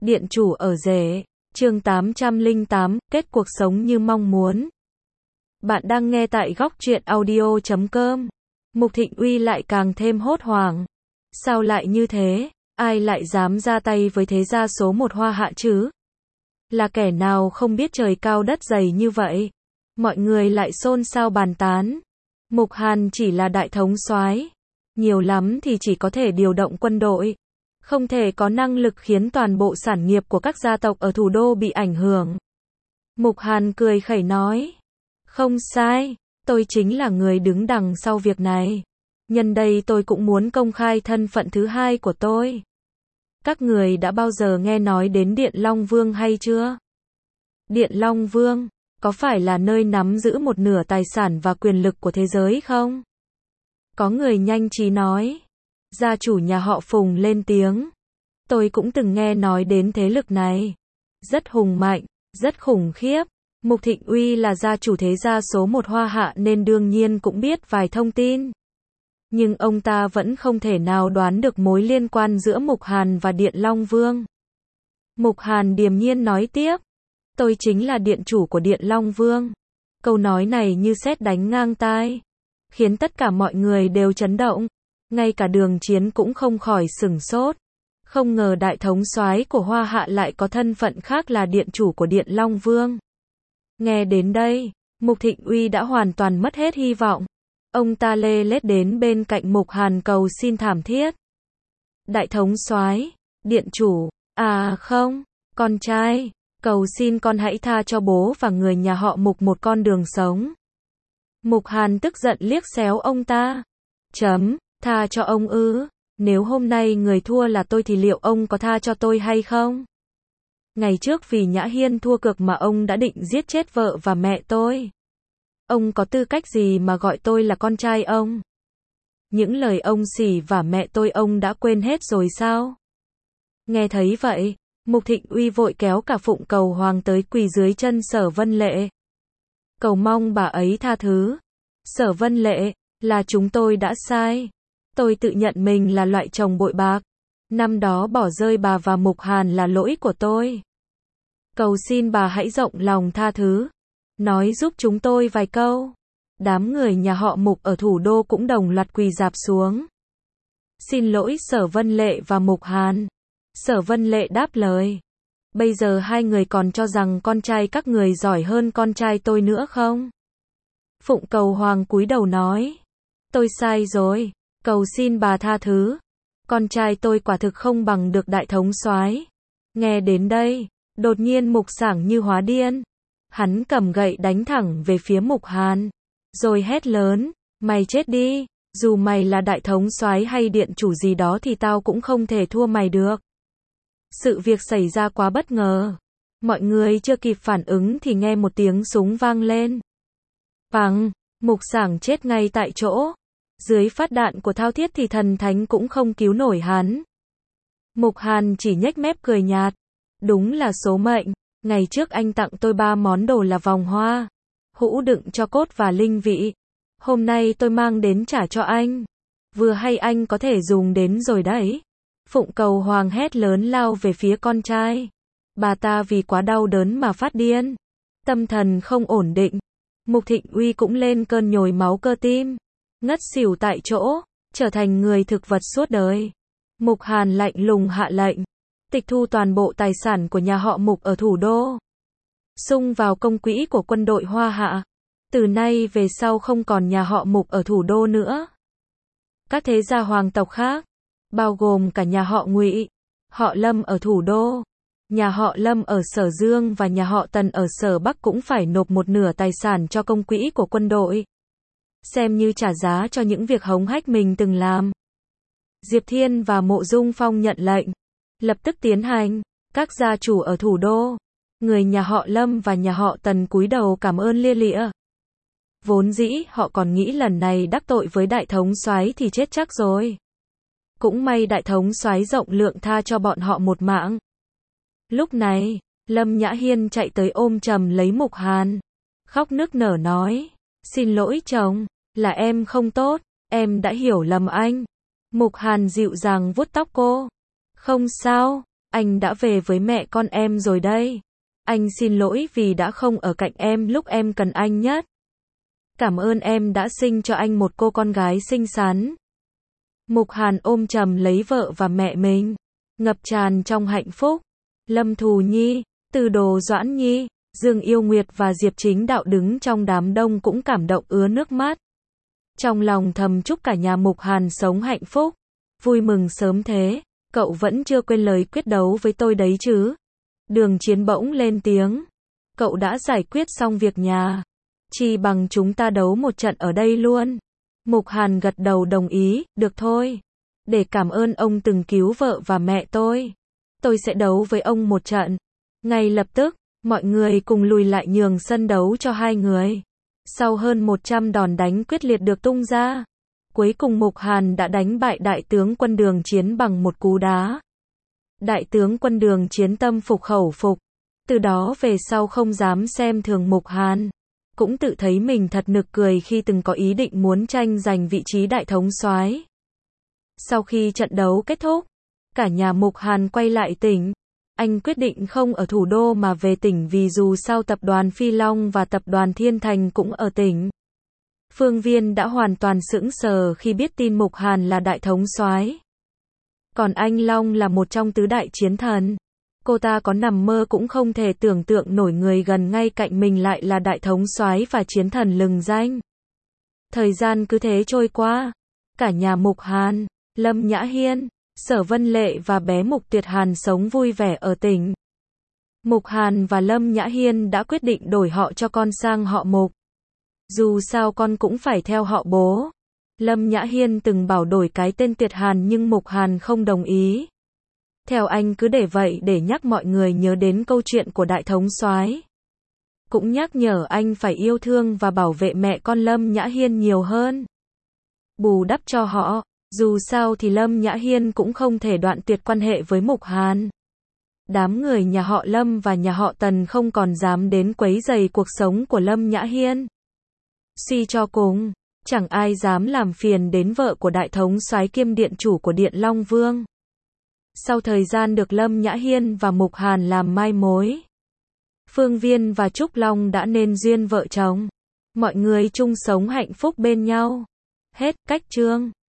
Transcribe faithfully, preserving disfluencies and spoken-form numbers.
Điện chủ ở rể, chương tám trăm lẻ tám, kết cuộc sống như mong muốn. Bạn đang nghe tại góc truyện audio chấm com. Mục Thịnh Uy lại càng thêm hốt hoảng. Sao lại như thế? Ai lại dám ra tay với thế gia số một Hoa Hạ chứ? Là kẻ nào không biết trời cao đất dày như vậy? Mọi người lại xôn xao bàn tán. Mục Hàn chỉ là đại thống soái, nhiều lắm thì chỉ có thể điều động quân đội, không thể có năng lực khiến toàn bộ sản nghiệp của các gia tộc ở thủ đô bị ảnh hưởng. Mục Hàn cười khẩy nói, không sai, tôi chính là người đứng đằng sau việc này. Nhân đây tôi cũng muốn công khai thân phận thứ hai của tôi. Các người đã bao giờ nghe nói đến Điện Long Vương hay chưa? Điện Long Vương, có phải là nơi nắm giữ một nửa tài sản và quyền lực của thế giới không? Có người nhanh trí nói. Gia chủ nhà họ Phùng lên tiếng. Tôi cũng từng nghe nói đến thế lực này. Rất hùng mạnh, rất khủng khiếp. Mục Thịnh Uy là gia chủ thế gia số một Hoa Hạ nên đương nhiên cũng biết vài thông tin. Nhưng ông ta vẫn không thể nào đoán được mối liên quan giữa Mục Hàn và Điện Long Vương. Mục Hàn điềm nhiên nói tiếp. Tôi chính là điện chủ của Điện Long Vương. Câu nói này như sét đánh ngang tai, khiến tất cả mọi người đều chấn động. Ngay cả Đường Chiến cũng không khỏi sửng sốt. Không ngờ đại thống soái của Hoa Hạ lại có thân phận khác là điện chủ của Điện Long Vương. Nghe đến đây, Mục Thịnh Uy đã hoàn toàn mất hết hy vọng. Ông ta lê lết đến bên cạnh Mục Hàn cầu xin thảm thiết. Đại thống soái, điện chủ, à không, con trai, cầu xin con hãy tha cho bố và người nhà họ Mục một con đường sống. Mục Hàn tức giận liếc xéo ông ta. Chấm, tha cho ông ư? Nếu hôm nay người thua là tôi thì liệu ông có tha cho tôi hay không? Ngày trước vì Nhã Hiên thua cược mà ông đã định giết chết vợ và mẹ tôi. Ông có tư cách gì mà gọi tôi là con trai ông? Những lời ông xỉ vả mẹ tôi ông đã quên hết rồi sao? Nghe thấy vậy, Mục Thịnh Uy vội kéo cả Phụng Cầu Hoàng tới quỳ dưới chân Sở Vân Lệ. Cầu mong bà ấy tha thứ. Sở Vân Lệ, là chúng tôi đã sai. Tôi tự nhận mình là loại chồng bội bạc. Năm đó bỏ rơi bà và Mục Hàn là lỗi của tôi. Cầu xin bà hãy rộng lòng tha thứ. Nói giúp chúng tôi vài câu. Đám người nhà họ Mục ở thủ đô cũng đồng loạt quỳ rạp xuống. Xin lỗi Sở Vân Lệ và Mục Hàn. Sở Vân Lệ đáp lời. Bây giờ hai người còn cho rằng con trai các người giỏi hơn con trai tôi nữa không? Phụng Cầu Hoàng cúi đầu nói. Tôi sai rồi, cầu xin bà tha thứ. Con trai tôi quả thực không bằng được đại thống soái. Nghe đến đây, đột nhiên Mục Sảng như hóa điên. Hắn cầm gậy đánh thẳng về phía Mục Hàn, rồi hét lớn, mày chết đi, dù mày là đại thống soái hay điện chủ gì đó thì tao cũng không thể thua mày được. Sự việc xảy ra quá bất ngờ. Mọi người chưa kịp phản ứng thì nghe một tiếng súng vang lên. Bằng, Mục Sảng chết ngay tại chỗ. Dưới phát đạn của Thao Thiết thì thần thánh cũng không cứu nổi hắn. Mục Hàn chỉ nhếch mép cười nhạt. Đúng là số mệnh. Ngày trước anh tặng tôi ba món đồ là vòng hoa, hũ đựng cho cốt và linh vị. Hôm nay tôi mang đến trả cho anh. Vừa hay anh có thể dùng đến rồi đấy. Phụng Cầu Hoàng hét lớn lao về phía con trai. Bà ta vì quá đau đớn mà phát điên. Tâm thần không ổn định. Mục Thịnh Uy cũng lên cơn nhồi máu cơ tim. Ngất xỉu tại chỗ, trở thành người thực vật suốt đời. Mục Hàn lạnh lùng hạ lệnh. Tịch thu toàn bộ tài sản của nhà họ Mục ở thủ đô. Sung vào công quỹ của quân đội Hoa Hạ. Từ nay về sau không còn nhà họ Mục ở thủ đô nữa. Các thế gia hoàng tộc khác, bao gồm cả nhà họ Ngụy, họ Lâm ở thủ đô, nhà họ Lâm ở Sở Dương và nhà họ Tần ở Sở Bắc cũng phải nộp một nửa tài sản cho công quỹ của quân đội. Xem như trả giá cho những việc hống hách mình từng làm. Diệp Thiên và Mộ Dung Phong nhận lệnh. Lập tức tiến hành. Các gia chủ ở thủ đô, người nhà họ Lâm và nhà họ Tần cúi đầu cảm ơn lia lịa. Vốn dĩ họ còn nghĩ lần này đắc tội với đại thống soái thì chết chắc rồi. Cũng may đại thống soái rộng lượng tha cho bọn họ một mạng. Lúc này, Lâm Nhã Hiên chạy tới ôm chầm lấy Mục Hàn, khóc nức nở nói, xin lỗi chồng, là em không tốt, em đã hiểu lầm anh. Mục Hàn dịu dàng vuốt tóc cô. Không sao, anh đã về với mẹ con em rồi đây. Anh xin lỗi vì đã không ở cạnh em lúc em cần anh nhất. Cảm ơn em đã sinh cho anh một cô con gái xinh xắn. Mục Hàn ôm chầm lấy vợ và mẹ mình, ngập tràn trong hạnh phúc. Lâm Thù Nhi, Từ Đồ Doãn Nhi, Dương Yêu Nguyệt và Diệp Chính Đạo đứng trong đám đông cũng cảm động ứa nước mắt. Trong lòng thầm chúc cả nhà Mục Hàn sống hạnh phúc. Vui mừng sớm thế, cậu vẫn chưa quên lời quyết đấu với tôi đấy chứ. Đường Chiến bỗng lên tiếng. Cậu đã giải quyết xong việc nhà. Chỉ bằng chúng ta đấu một trận ở đây luôn. Mục Hàn gật đầu đồng ý, được thôi. Để cảm ơn ông từng cứu vợ và mẹ tôi. Tôi sẽ đấu với ông một trận. Ngay lập tức, mọi người cùng lùi lại nhường sân đấu cho hai người. Sau hơn một trăm đòn đánh quyết liệt được tung ra, cuối cùng Mục Hàn đã đánh bại đại tướng quân Đường Chiến bằng một cú đá. Đại tướng quân Đường Chiến tâm phục khẩu phục. Từ đó về sau không dám xem thường Mục Hàn. Cũng tự thấy mình thật nực cười khi từng có ý định muốn tranh giành vị trí đại thống soái. Sau khi trận đấu kết thúc, cả nhà Mục Hàn quay lại tỉnh. Anh quyết định không ở thủ đô mà về tỉnh vì dù sao tập đoàn Phi Long và tập đoàn Thiên Thành cũng ở tỉnh. Phương Viên đã hoàn toàn sững sờ khi biết tin Mục Hàn là đại thống soái. Còn anh Long là một trong tứ đại chiến thần. Cô ta có nằm mơ cũng không thể tưởng tượng nổi người gần ngay cạnh mình lại là đại thống soái và chiến thần lừng danh. Thời gian cứ thế trôi qua. Cả nhà Mục Hàn, Lâm Nhã Hiên, Sở Vân Lệ và bé Mục Tuyệt Hàn sống vui vẻ ở tỉnh. Mục Hàn và Lâm Nhã Hiên đã quyết định đổi họ cho con sang họ Mục. Dù sao con cũng phải theo họ bố. Lâm Nhã Hiên từng bảo đổi cái tên Tuyệt Hàn nhưng Mục Hàn không đồng ý. Theo anh cứ để vậy để nhắc mọi người nhớ đến câu chuyện của đại thống soái. Cũng nhắc nhở anh phải yêu thương và bảo vệ mẹ con Lâm Nhã Hiên nhiều hơn. Bù đắp cho họ, dù sao thì Lâm Nhã Hiên cũng không thể đoạn tuyệt quan hệ với Mục Hàn. Đám người nhà họ Lâm và nhà họ Tần không còn dám đến quấy rầy cuộc sống của Lâm Nhã Hiên. Suy cho cùng, chẳng ai dám làm phiền đến vợ của đại thống soái kiêm điện chủ của Điện Long Vương. Sau thời gian được Lâm Nhã Hiên và Mục Hàn làm mai mối, Phương Viên và Trúc Long đã nên duyên vợ chồng. Mọi người chung sống hạnh phúc bên nhau. Hết cách chương.